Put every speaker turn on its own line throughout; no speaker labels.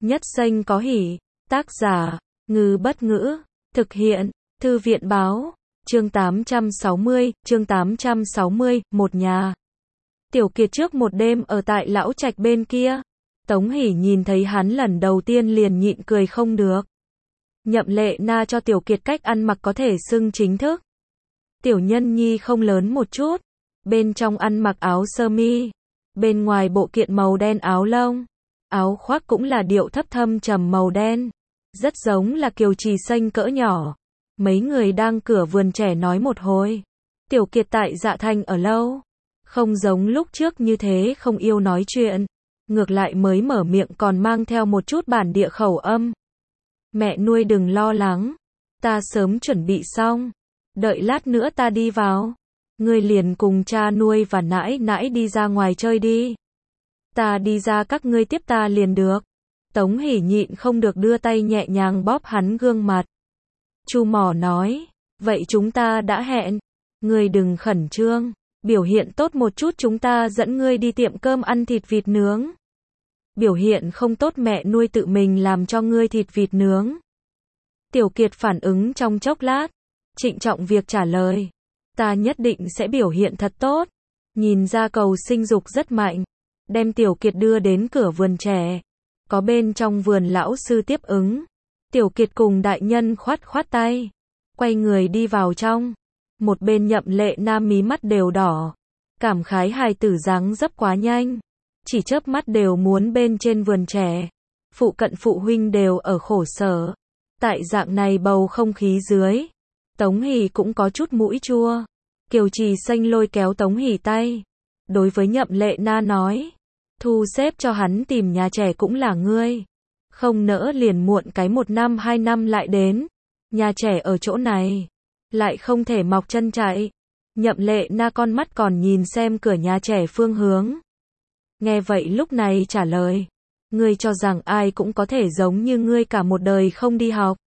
Nhất Xanh có hỉ. Tác giả, Ngư Bất Ngữ. Thực hiện, Thư viện Báo. Chương 860, một nhà. Tiểu Kiệt trước một đêm ở tại lão trạch bên kia. Tống Hỷ nhìn thấy hắn lần đầu tiên liền nhịn cười không được. Nhậm Lệ Na cho Tiểu Kiệt cách ăn mặc có thể xưng chính thức. Tiểu nhân nhi không lớn một chút, bên trong ăn mặc áo sơ mi, bên ngoài bộ kiện màu đen áo lông, áo khoác cũng là điệu thấp thâm trầm màu đen, rất giống là Kiều Trì Xanh cỡ nhỏ. Mấy người đang cửa vườn trẻ nói một hồi. Tiểu Kiệt tại Dạ Thanh ở lâu, không giống lúc trước như thế không yêu nói chuyện, ngược lại mới mở miệng còn mang theo một chút bản địa khẩu âm. Mẹ nuôi đừng lo lắng, ta sớm chuẩn bị xong, đợi lát nữa ta đi vào, ngươi liền cùng cha nuôi và nãi nãi đi ra ngoài chơi đi. Ta đi ra các ngươi tiếp ta liền được. Tống Hỷ nhịn không được đưa tay nhẹ nhàng bóp hắn gương mặt. Chu Mỏ nói, vậy chúng ta đã hẹn, ngươi đừng khẩn trương, biểu hiện tốt một chút chúng ta dẫn ngươi đi tiệm cơm ăn thịt vịt nướng. Biểu hiện không tốt mẹ nuôi tự mình làm cho ngươi thịt vịt nướng. Tiểu Kiệt phản ứng trong chốc lát, trịnh trọng việc trả lời, ta nhất định sẽ biểu hiện thật tốt. Nhìn ra cầu sinh dục rất mạnh, đem Tiểu Kiệt đưa đến cửa vườn trẻ. Có bên trong vườn lão sư tiếp ứng. Tiểu Kiệt cùng đại nhân khoát khoát tay, quay người đi vào trong. Một bên Nhậm Lệ Na mí mắt đều đỏ, cảm khái hài tử dáng dấp quá nhanh, chỉ chớp mắt đều muốn bên trên vườn trẻ. Phụ cận phụ huynh đều ở khổ sở. Tại dạng này bầu không khí dưới, Tống Hỷ cũng có chút mũi chua. Kiều Trì Xanh lôi kéo Tống Hỷ tay, đối với Nhậm Lệ Na nói, thu xếp cho hắn tìm nhà trẻ cũng là ngươi, không nỡ liền muộn cái 1 năm 2 năm lại đến. Nhà trẻ ở chỗ này, lại không thể mọc chân chạy. Nhậm Lệ Na con mắt còn nhìn xem cửa nhà trẻ phương hướng. Nghe vậy lúc này trả lời, ngươi cho rằng ai cũng có thể giống như ngươi cả một đời không đi học.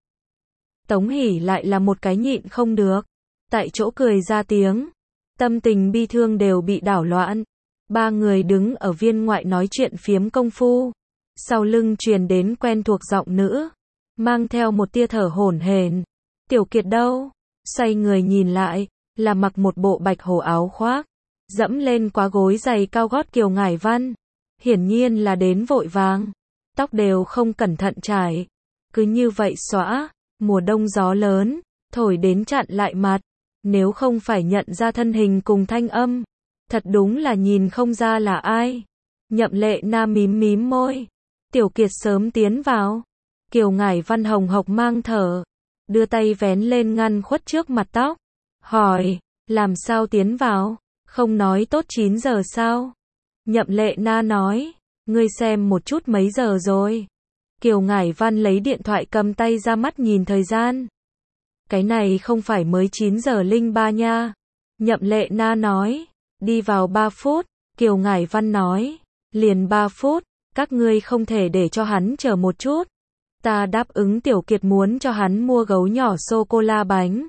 Tống Hỷ lại là một cái nhịn không được, tại chỗ cười ra tiếng, tâm tình bi thương đều bị đảo loạn. Ba người đứng ở viên ngoại nói chuyện phiếm công phu, sau lưng truyền đến quen thuộc giọng nữ, mang theo một tia thở hổn hển. Tiểu Kiệt đâu? Xoay người nhìn lại, là mặc một bộ bạch hổ áo khoác, dẫm lên quá gối giày cao gót Kiều Ngải Văn, hiển nhiên là đến vội vàng, tóc đều không cẩn thận trải, cứ như vậy xõa. Mùa đông gió lớn, thổi đến chặn lại mặt, nếu không phải nhận ra thân hình cùng thanh âm, thật đúng là nhìn không ra là ai. Nhậm Lệ Na mím mím môi, Tiểu Kiệt sớm tiến vào. Kiều Ngải Văn hồng hộc mang thở, đưa tay vén lên ngăn khuất trước mặt tóc, hỏi, làm sao tiến vào, không nói tốt 9 giờ sao? Nhậm Lệ Na nói, ngươi xem một chút mấy giờ rồi. Kiều Ngải Văn lấy điện thoại cầm tay ra mắt nhìn thời gian. Cái này không phải mới 9 giờ 03 nha. Nhậm Lệ Na nói, đi vào 3 phút. Kiều Ngải Văn nói, liền 3 phút, các ngươi không thể để cho hắn chờ một chút. Ta đáp ứng Tiểu Kiệt muốn cho hắn mua gấu nhỏ sô-cô-la bánh.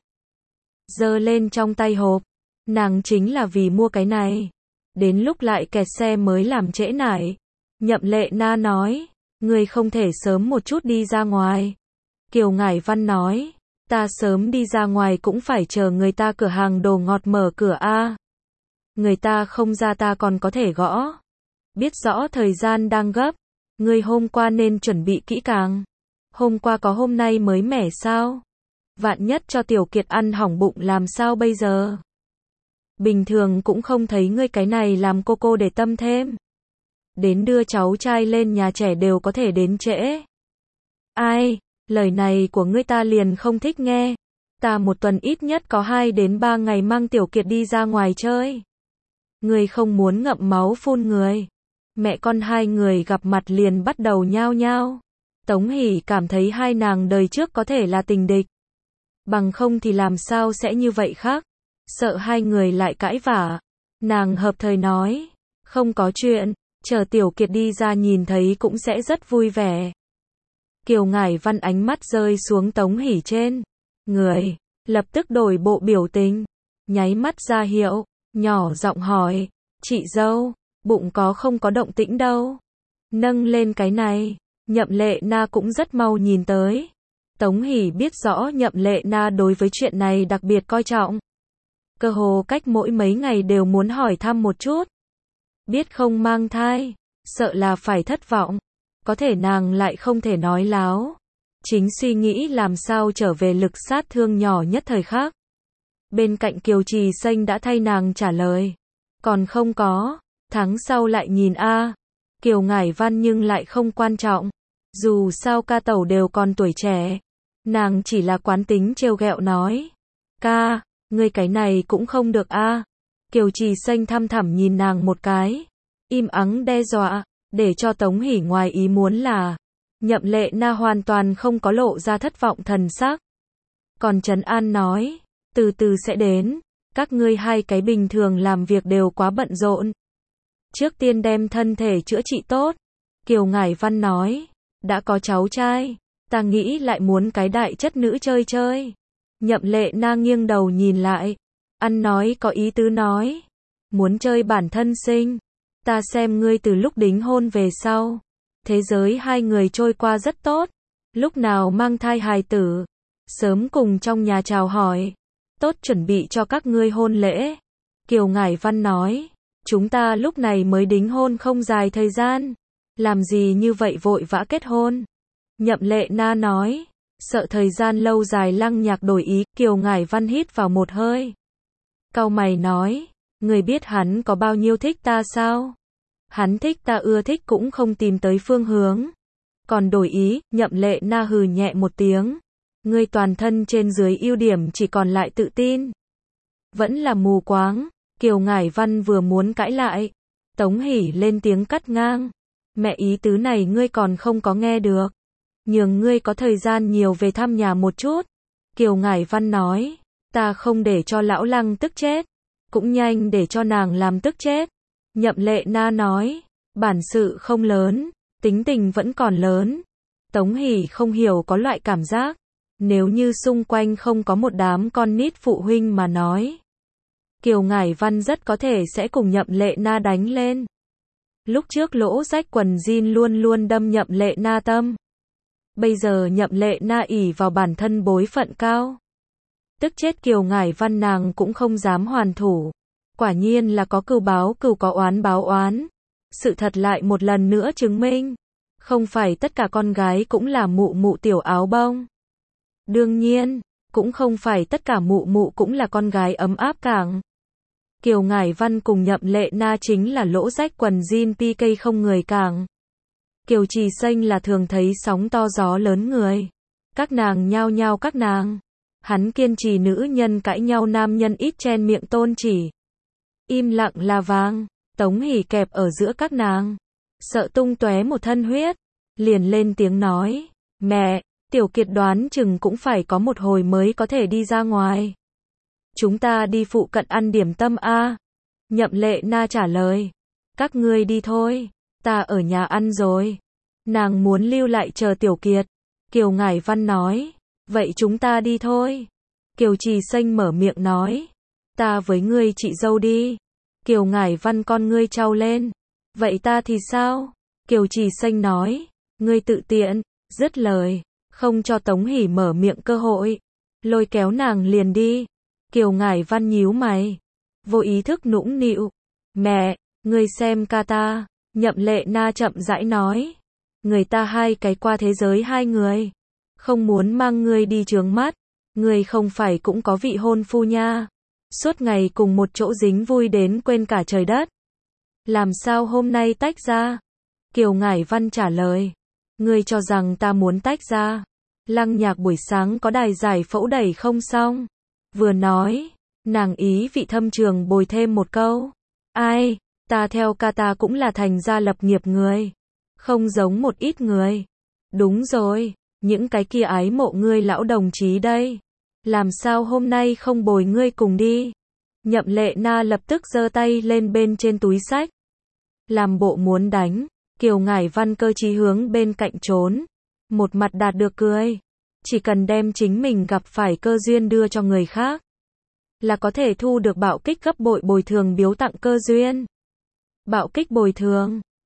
Giơ lên trong tay hộp, nàng chính là vì mua cái này. Đến lúc lại kẹt xe mới làm trễ nải. Nhậm Lệ Na nói, ngươi không thể sớm một chút đi ra ngoài. Kiều Ngải Văn nói, ta sớm đi ra ngoài cũng phải chờ người ta cửa hàng đồ ngọt mở cửa a. Người ta không ra ta còn có thể gõ. Biết rõ thời gian đang gấp, ngươi hôm qua nên chuẩn bị kỹ càng. Hôm qua có hôm nay mới mẻ sao? Vạn nhất cho Tiểu Kiệt ăn hỏng bụng làm sao bây giờ? Bình thường cũng không thấy ngươi cái này làm cô để tâm thêm. Đến đưa cháu trai lên nhà trẻ đều có thể đến trễ. Ai, lời này của ngươi ta liền không thích nghe. Ta một tuần ít nhất có 2 đến 3 ngày mang Tiểu Kiệt đi ra ngoài chơi. Ngươi không muốn ngậm máu phun người. Mẹ con hai người gặp mặt liền bắt đầu nhao nhao. Tống Hỷ cảm thấy hai nàng đời trước có thể là tình địch. Bằng không thì làm sao sẽ như vậy khác. Sợ hai người lại cãi vã. Nàng hợp thời nói, không có chuyện, chờ Tiểu Kiệt đi ra nhìn thấy cũng sẽ rất vui vẻ. Kiều Ngải Văn ánh mắt rơi xuống Tống Hỷ trên người, lập tức đổi bộ biểu tình, nháy mắt ra hiệu, nhỏ giọng hỏi, chị dâu, bụng có không có động tĩnh đâu? Nâng lên cái này, Nhậm Lệ Na cũng rất mau nhìn tới. Tống Hỷ biết rõ Nhậm Lệ Na đối với chuyện này đặc biệt coi trọng. Cơ hồ cách mỗi mấy ngày đều muốn hỏi thăm một chút. Biết không mang thai, sợ là phải thất vọng. Có thể nàng lại không thể nói láo. Chính suy nghĩ làm sao trở về lực sát thương nhỏ nhất thời khắc. Bên cạnh Kiều Trì Xanh đã thay nàng trả lời. Còn không có, tháng sau lại nhìn a. Kiều Ngải Văn nhưng lại không quan trọng. Dù sao ca tẩu đều còn tuổi trẻ. Nàng chỉ là quán tính trêu ghẹo nói. Ca, ngươi cái này cũng không được a. Kiều Trì Xanh thăm thẳm nhìn nàng một cái. Im ắng đe dọa, để cho Tống Hỷ ngoài ý muốn là. Nhậm Lệ Na hoàn toàn không có lộ ra thất vọng thần sắc. Còn trấn an nói. Từ từ sẽ đến. Các ngươi hai cái bình thường làm việc đều quá bận rộn. Trước tiên đem thân thể chữa trị tốt. Kiều Ngải Văn nói. Đã có cháu trai. Ta nghĩ lại muốn cái đại chất nữ chơi chơi. Nhậm Lệ Na nghiêng đầu nhìn lại. Ăn nói có ý tứ nói. Muốn chơi bản thân sinh. Ta xem ngươi từ lúc đính hôn về sau. Thế giới hai người trôi qua rất tốt. Lúc nào mang thai hài tử. Sớm cùng trong nhà chào hỏi. Tốt chuẩn bị cho các ngươi hôn lễ. Kiều Ngải Văn nói. Chúng ta lúc này mới đính hôn không dài thời gian. Làm gì như vậy vội vã kết hôn. Nhậm Lệ Na nói. Sợ thời gian lâu dài Lăng Nhạc đổi ý. Kiều Ngải Văn hít vào một hơi. Cau mày nói. Người biết hắn có bao nhiêu thích ta sao? Hắn thích ta ưa thích cũng không tìm tới phương hướng. Còn đổi ý, Nhậm Lệ Na hừ nhẹ một tiếng. Ngươi toàn thân trên dưới ưu điểm chỉ còn lại tự tin. Vẫn là mù quáng. Kiều Ngải Văn vừa muốn cãi lại. Tống Hỷ lên tiếng cắt ngang. Mẹ ý tứ này ngươi còn không có nghe được. Nhường ngươi có thời gian nhiều về thăm nhà một chút. Kiều Ngải Văn nói. Ta không để cho lão Lăng tức chết. Cũng nhanh để cho nàng làm tức chết. Nhậm Lệ Na nói. Bản sự không lớn. Tính tình vẫn còn lớn. Tống Hỷ không hiểu có loại cảm giác. Nếu như xung quanh không có một đám con nít phụ huynh mà nói. Kiều Ngải Văn rất có thể sẽ cùng Nhậm Lệ Na đánh lên. Lúc trước lỗ rách quần jean luôn luôn đâm Nhậm Lệ Na tâm. Bây giờ Nhậm Lệ Na ỷ vào bản thân bối phận cao. Tức chết Kiều Ngải Văn nàng cũng không dám hoàn thủ. Quả nhiên là có cừu báo cừu có oán báo oán. Sự thật lại một lần nữa chứng minh. Không phải tất cả con gái cũng là mụ mụ tiểu áo bông. Đương nhiên, cũng không phải tất cả mụ mụ cũng là con gái ấm áp cảng. Kiều Ngải Văn cùng Nhậm Lệ Na chính là lỗ rách quần jean PK không người cảng. Kiều Trì Xanh là thường thấy sóng to gió lớn người. Các nàng nhao nhao các nàng. Hắn kiên trì nữ nhân cãi nhau nam nhân ít chen miệng tôn chỉ. Im lặng là vàng. Tống Hỷ kẹp ở giữa các nàng. Sợ tung tóe một thân huyết. Liền lên tiếng nói. Mẹ, Tiểu Kiệt đoán chừng cũng phải có một hồi mới có thể đi ra ngoài. Chúng ta đi phụ cận ăn điểm tâm a. Nhậm Lệ Na trả lời. Các ngươi đi thôi. Ta ở nhà ăn rồi. Nàng muốn lưu lại chờ Tiểu Kiệt. Kiều Ngải Văn nói. Vậy chúng ta đi thôi. Kiều Trì Xanh mở miệng nói. Ta với ngươi chị dâu đi. Kiều Ngải Văn con ngươi trao lên. Vậy ta thì sao? Kiều Trì Xanh nói. Ngươi tự tiện. Dứt lời. Không cho Tống Hỷ mở miệng cơ hội. Lôi kéo nàng liền đi. Kiều Ngải Văn nhíu mày. Vô ý thức nũng nịu. Mẹ, ngươi xem ca ta. Nhậm Lệ Na chậm rãi nói. Người ta hai cái qua thế giới hai người. Không muốn mang ngươi đi chướng mắt. Ngươi không phải cũng có vị hôn phu nha. Suốt ngày cùng một chỗ dính vui đến quên cả trời đất. Làm sao hôm nay tách ra? Kiều Ngải Văn trả lời. Ngươi cho rằng ta muốn tách ra. Lăng Nhạc buổi sáng có đài giải phẫu đẩy không xong. Vừa nói, nàng ý vị thâm trường bồi thêm một câu. Ai, ta theo ca ta cũng là thành gia lập nghiệp người. Không giống một ít người. Đúng rồi, những cái kia ái mộ ngươi lão đồng chí đây. Làm sao hôm nay không bồi ngươi cùng đi? Nhậm Lệ Na lập tức giơ tay lên bên trên túi xách. Làm bộ muốn đánh. Kiều Ngải Văn cơ trí hướng bên cạnh trốn. Một mặt đạt được cười. Chỉ cần đem chính mình gặp phải cơ duyên đưa cho người khác. Là có thể thu được bạo kích gấp bội bồi thường biếu tặng cơ duyên. Bạo kích bồi thường.